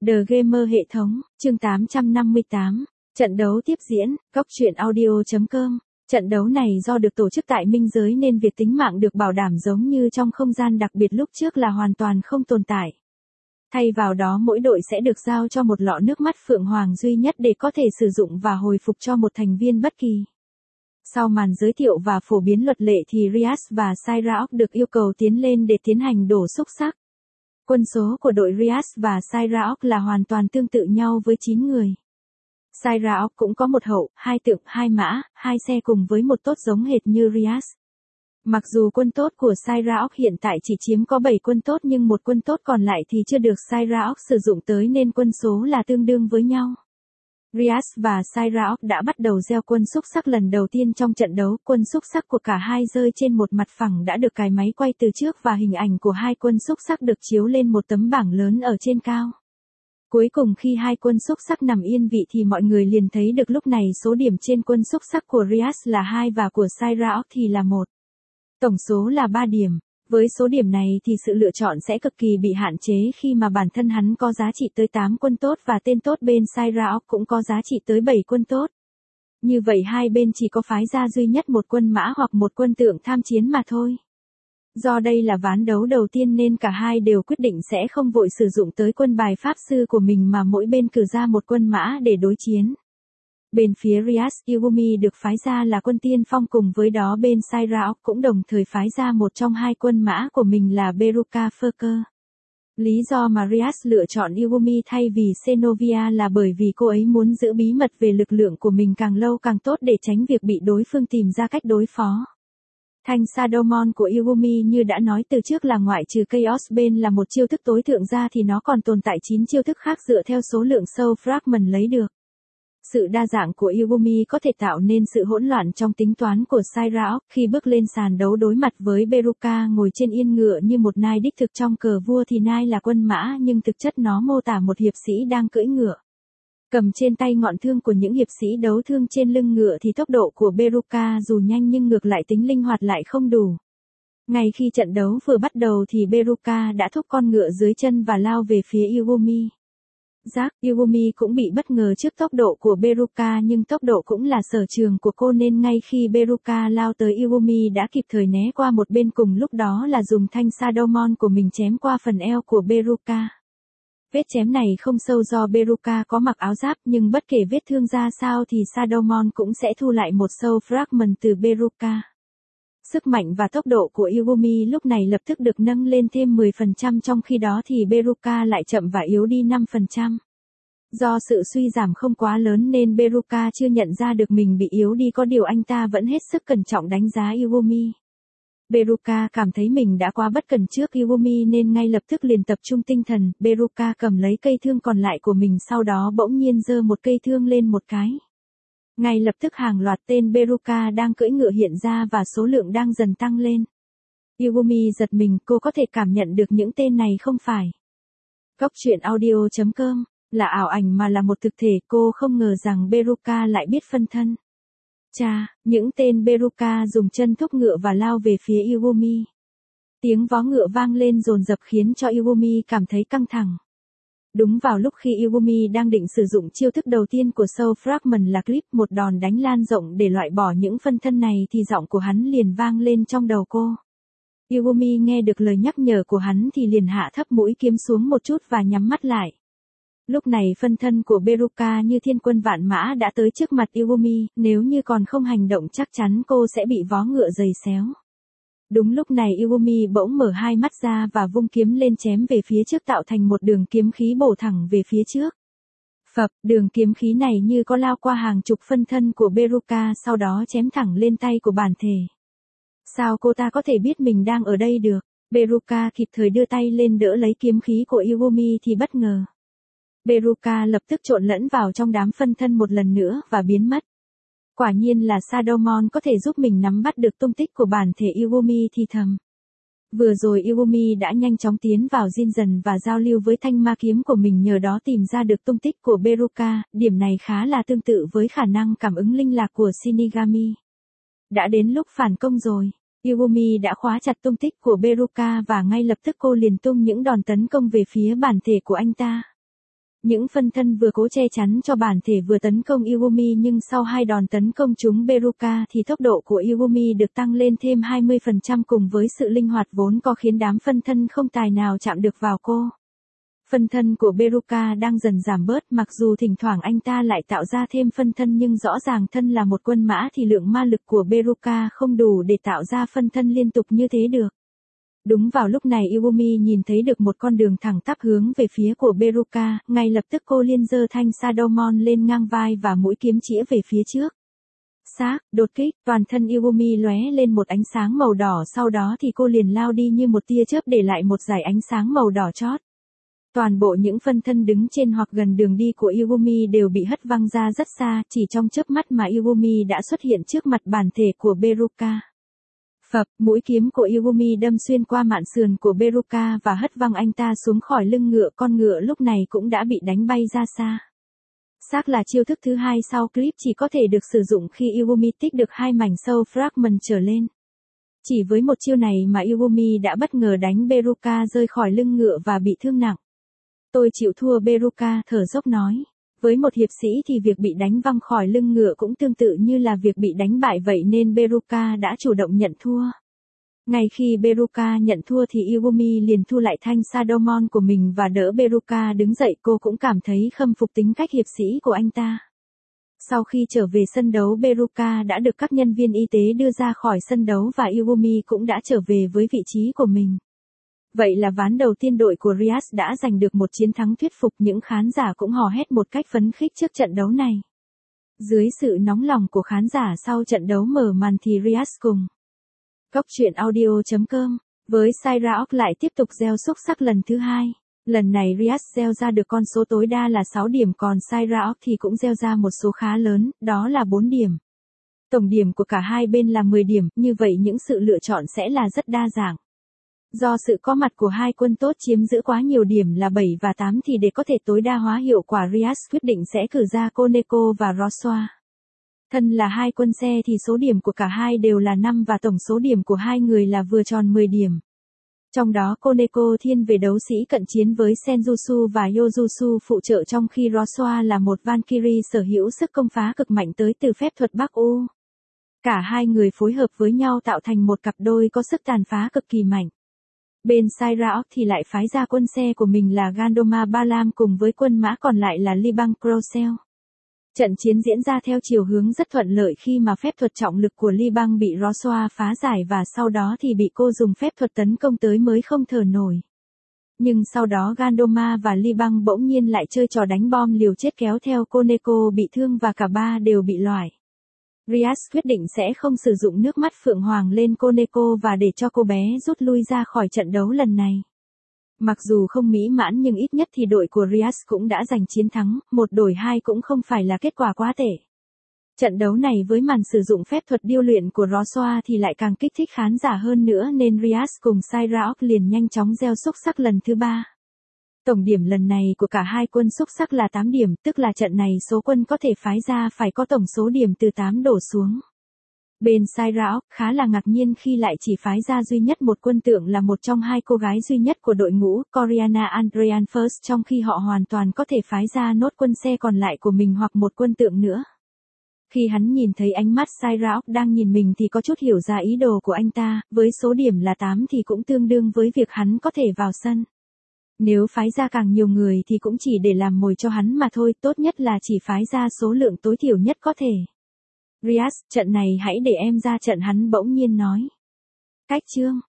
The Gamer hệ thống, chương 858, trận đấu tiếp diễn, góc truyện audio.com. Trận đấu này do được tổ chức tại minh giới nên việc tính mạng được bảo đảm giống như trong không gian đặc biệt lúc trước là hoàn toàn không tồn tại. Thay vào đó mỗi đội sẽ được giao cho một lọ nước mắt phượng hoàng duy nhất để có thể sử dụng và hồi phục cho một thành viên bất kỳ. Sau màn giới thiệu và phổ biến luật lệ thì Rias và Cyraok được yêu cầu tiến lên để tiến hành đổ xúc xắc. Quân số của đội Rias và Cyraok là hoàn toàn tương tự nhau với 9 người. Cyraok cũng có một hậu, 2 tượng, 2 mã, 2 xe cùng với một tốt giống hệt như Rias. Mặc dù quân tốt của Cyraok hiện tại chỉ chiếm có 7 quân tốt nhưng một quân tốt còn lại thì chưa được Cyraok sử dụng tới nên quân số là tương đương với nhau. Rias và Cyraok đã bắt đầu gieo quân xúc xắc lần đầu tiên trong trận đấu. Quân xúc xắc của cả hai rơi trên một mặt phẳng đã được cài máy quay từ trước và hình ảnh của hai quân xúc xắc được chiếu lên một tấm bảng lớn ở trên cao. Cuối cùng khi hai quân xúc xắc nằm yên vị thì mọi người liền thấy được lúc này số điểm trên quân xúc xắc của Rias là 2 và của Cyraok thì là 1. Tổng số là 3 điểm. Với số điểm này thì sự lựa chọn sẽ cực kỳ bị hạn chế khi mà bản thân hắn có giá trị tới 8 quân tốt và tên tốt bên Cyraok cũng có giá trị tới 7 quân tốt. Như vậy hai bên chỉ có phái ra duy nhất một quân mã hoặc một quân tượng tham chiến mà thôi. Do đây là ván đấu đầu tiên nên cả hai đều quyết định sẽ không vội sử dụng tới quân bài pháp sư của mình mà mỗi bên cử ra một quân mã để đối chiến. Bên phía Rias, Iwumi được phái ra là quân tiên phong cùng với đó bên Cyraok cũng đồng thời phái ra một trong hai quân mã của mình là Beruka Furker. Lý do mà Rias lựa chọn Iwumi thay vì Xenovia là bởi vì cô ấy muốn giữ bí mật về lực lượng của mình càng lâu càng tốt để tránh việc bị đối phương tìm ra cách đối phó. Thanh Sadomon của Iwumi như đã nói từ trước là ngoại trừ Chaos bên là một chiêu thức tối thượng ra thì nó còn tồn tại 9 chiêu thức khác dựa theo số lượng soul fragment lấy được. Sự đa dạng của Iwumi có thể tạo nên sự hỗn loạn trong tính toán của Cyraok khi bước lên sàn đấu đối mặt với Beruka ngồi trên yên ngựa như một nai đích thực trong cờ vua thì nai là quân mã nhưng thực chất nó mô tả một hiệp sĩ đang cưỡi ngựa. Cầm trên tay ngọn thương của những hiệp sĩ đấu thương trên lưng ngựa thì tốc độ của Beruka dù nhanh nhưng ngược lại tính linh hoạt lại không đủ. Ngay khi trận đấu vừa bắt đầu thì Beruka đã thúc con ngựa dưới chân và lao về phía Iwumi. Iwumi cũng bị bất ngờ trước tốc độ của Beruka nhưng tốc độ cũng là sở trường của cô nên ngay khi Beruka lao tới Iwumi đã kịp thời né qua một bên cùng lúc đó là dùng thanh Sadomon của mình chém qua phần eo của Beruka. Vết chém này không sâu do Beruka có mặc áo giáp nhưng bất kể vết thương ra sao thì Sadomon cũng sẽ thu lại một soul fragment từ Beruka. Sức mạnh và tốc độ của Iwumi lúc này lập tức được nâng lên thêm 10% trong khi đó thì Beruka lại chậm và yếu đi 5%. Do sự suy giảm không quá lớn nên Beruka chưa nhận ra được mình bị yếu đi có điều anh ta vẫn hết sức cẩn trọng đánh giá Iwumi. Beruka cảm thấy mình đã quá bất cẩn trước Iwumi nên ngay lập tức liền tập trung tinh thần, Beruka cầm lấy cây thương còn lại của mình sau đó bỗng nhiên giơ một cây thương lên một cái. Ngay lập tức hàng loạt tên Beruka đang cưỡi ngựa hiện ra và số lượng đang dần tăng lên. Iwumi giật mình, cô có thể cảm nhận được những tên này không phải. Góc truyện audio.com, là ảo ảnh mà là một thực thể, cô không ngờ rằng Beruka lại biết phân thân. Chà, những tên Beruka dùng chân thúc ngựa và lao về phía Iwumi. Tiếng vó ngựa vang lên dồn dập khiến cho Iwumi cảm thấy căng thẳng. Đúng vào lúc khi Iwumi đang định sử dụng chiêu thức đầu tiên của Soul Fragment là Clip, một đòn đánh lan rộng để loại bỏ những phân thân này thì giọng của hắn liền vang lên trong đầu cô. Iwumi nghe được lời nhắc nhở của hắn thì liền hạ thấp mũi kiếm xuống một chút và nhắm mắt lại. Lúc này phân thân của Beruka như thiên quân vạn mã đã tới trước mặt Iwumi, nếu như còn không hành động chắc chắn cô sẽ bị vó ngựa giày xéo. Đúng lúc này Iwumi bỗng mở hai mắt ra và vung kiếm lên chém về phía trước tạo thành một đường kiếm khí bổ thẳng về phía trước. Phập, đường kiếm khí này như có lao qua hàng chục phân thân của Beruka sau đó chém thẳng lên tay của bản thể. Sao cô ta có thể biết mình đang ở đây được? Beruka kịp thời đưa tay lên đỡ lấy kiếm khí của Iwumi thì bất ngờ. Beruka lập tức trộn lẫn vào trong đám phân thân một lần nữa và biến mất. Quả nhiên là Sadomon có thể giúp mình nắm bắt được tung tích của bản thể Iwumi thì thầm. Vừa rồi Iwumi đã nhanh chóng tiến vào Jinzen và giao lưu với thanh ma kiếm của mình nhờ đó tìm ra được tung tích của Beruka, điểm này khá là tương tự với khả năng cảm ứng linh lạc của Shinigami. Đã đến lúc phản công rồi, Iwumi đã khóa chặt tung tích của Beruka và ngay lập tức cô liền tung những đòn tấn công về phía bản thể của anh ta. Những phân thân vừa cố che chắn cho bản thể vừa tấn công Iwumi, nhưng sau hai đòn tấn công trúng Beruka thì tốc độ của Iwumi được tăng lên thêm 20% cùng với sự linh hoạt vốn có khiến đám phân thân không tài nào chạm được vào cô. Phân thân của Beruka đang dần giảm bớt, mặc dù thỉnh thoảng anh ta lại tạo ra thêm phân thân, nhưng rõ ràng thân là một quân mã thì lượng ma lực của Beruka không đủ để tạo ra phân thân liên tục như thế được. Đúng vào lúc này Iwumi nhìn thấy được một con đường thẳng tắp hướng về phía của Beruka, ngay lập tức cô liền giơ thanh Shadowmon lên ngang vai và mũi kiếm chĩa về phía trước. Xác, đột kích, toàn thân Iwumi lóe lên một ánh sáng màu đỏ, sau đó thì cô liền lao đi như một tia chớp để lại một dải ánh sáng màu đỏ chót. Toàn bộ những phân thân đứng trên hoặc gần đường đi của Iwumi đều bị hất văng ra rất xa, chỉ trong chớp mắt mà Iwumi đã xuất hiện trước mặt bản thể của Beruka. Phập, mũi kiếm của Iwumi đâm xuyên qua mạn sườn của Beruka và hất văng anh ta xuống khỏi lưng ngựa, con ngựa lúc này cũng đã bị đánh bay ra xa. Xác là chiêu thức thứ hai sau clip chỉ có thể được sử dụng khi Iwumi tích được 2 mảnh soul fragment trở lên. Chỉ với một chiêu này mà Iwumi đã bất ngờ đánh Beruka rơi khỏi lưng ngựa và bị thương nặng. Tôi chịu thua, Beruka thở dốc nói. Với một hiệp sĩ thì việc bị đánh văng khỏi lưng ngựa cũng tương tự như là việc bị đánh bại vậy, nên Beruka đã chủ động nhận thua. Ngay khi Beruka nhận thua thì Iwumi liền thu lại thanh Shadowmon của mình và đỡ Beruka đứng dậy, cô cũng cảm thấy khâm phục tính cách hiệp sĩ của anh ta. Sau khi trở về sân đấu, Beruka đã được các nhân viên y tế đưa ra khỏi sân đấu và Iwumi cũng đã trở về với vị trí của mình. Vậy là ván đầu tiên đội của Rias đã giành được một chiến thắng thuyết phục, những khán giả cũng hò hét một cách phấn khích trước trận đấu này. Dưới sự nóng lòng của khán giả sau trận đấu mở màn thì Rias cùng Góc truyện audio.com với Cyraok lại tiếp tục gieo xúc sắc lần thứ hai. Lần này Rias gieo ra được con số tối đa là 6 điểm, còn Cyraok thì cũng gieo ra một số khá lớn, đó là 4 điểm. Tổng điểm của cả hai bên là 10 điểm, như vậy những sự lựa chọn sẽ là rất đa dạng. Do sự có mặt của hai quân tốt chiếm giữ quá nhiều điểm là 7 và 8 thì để có thể tối đa hóa hiệu quả, Rias quyết định sẽ cử ra Koneko và Roswa. Thân là hai quân xe thì số điểm của cả hai đều là 5 và tổng số điểm của hai người là vừa tròn 10 điểm. Trong đó Koneko thiên về đấu sĩ cận chiến với Senjutsu và Yojutsu phụ trợ, trong khi Roswa là một Valkyrie sở hữu sức công phá cực mạnh tới từ phép thuật Bắc U. Cả hai người phối hợp với nhau tạo thành một cặp đôi có sức tàn phá cực kỳ mạnh. Bên Cyraok thì lại phái ra quân xe của mình là Gandoma Balam cùng với quân mã còn lại là Libang Crocel. Trận chiến diễn ra theo chiều hướng rất thuận lợi khi mà phép thuật trọng lực của Libang bị Roswa phá giải và sau đó thì bị cô dùng phép thuật tấn công tới mới không thở nổi. Nhưng sau đó Gandoma và Libang bỗng nhiên lại chơi trò đánh bom liều chết kéo theo Koneko bị thương và cả ba đều bị loại. Rias quyết định sẽ không sử dụng nước mắt Phượng Hoàng lên Koneko và để cho cô bé rút lui ra khỏi trận đấu lần này. Mặc dù không mỹ mãn nhưng ít nhất thì đội của Rias cũng đã giành chiến thắng, 1-2 cũng không phải là kết quả quá tệ. Trận đấu này với màn sử dụng phép thuật điêu luyện của Roswa thì lại càng kích thích khán giả hơn nữa, nên Rias cùng Cyraok liền nhanh chóng gieo xúc sắc lần thứ 3. Tổng điểm lần này của cả hai quân xúc sắc là 8 điểm, tức là trận này số quân có thể phái ra phải có tổng số điểm từ 8 đổ xuống. Bên Cyraok khá là ngạc nhiên khi lại chỉ phái ra duy nhất một quân tượng là một trong hai cô gái duy nhất của đội ngũ, Coriana Andrean First, trong khi họ hoàn toàn có thể phái ra nốt quân xe còn lại của mình hoặc một quân tượng nữa. Khi hắn nhìn thấy ánh mắt Cyraok đang nhìn mình thì có chút hiểu ra ý đồ của anh ta, với số điểm là 8 thì cũng tương đương với việc hắn có thể vào sân. Nếu phái ra càng nhiều người thì cũng chỉ để làm mồi cho hắn mà thôi, tốt nhất là chỉ phái ra số lượng tối thiểu nhất có thể. Rias, trận này hãy để em ra trận, hắn bỗng nhiên nói. Cách chương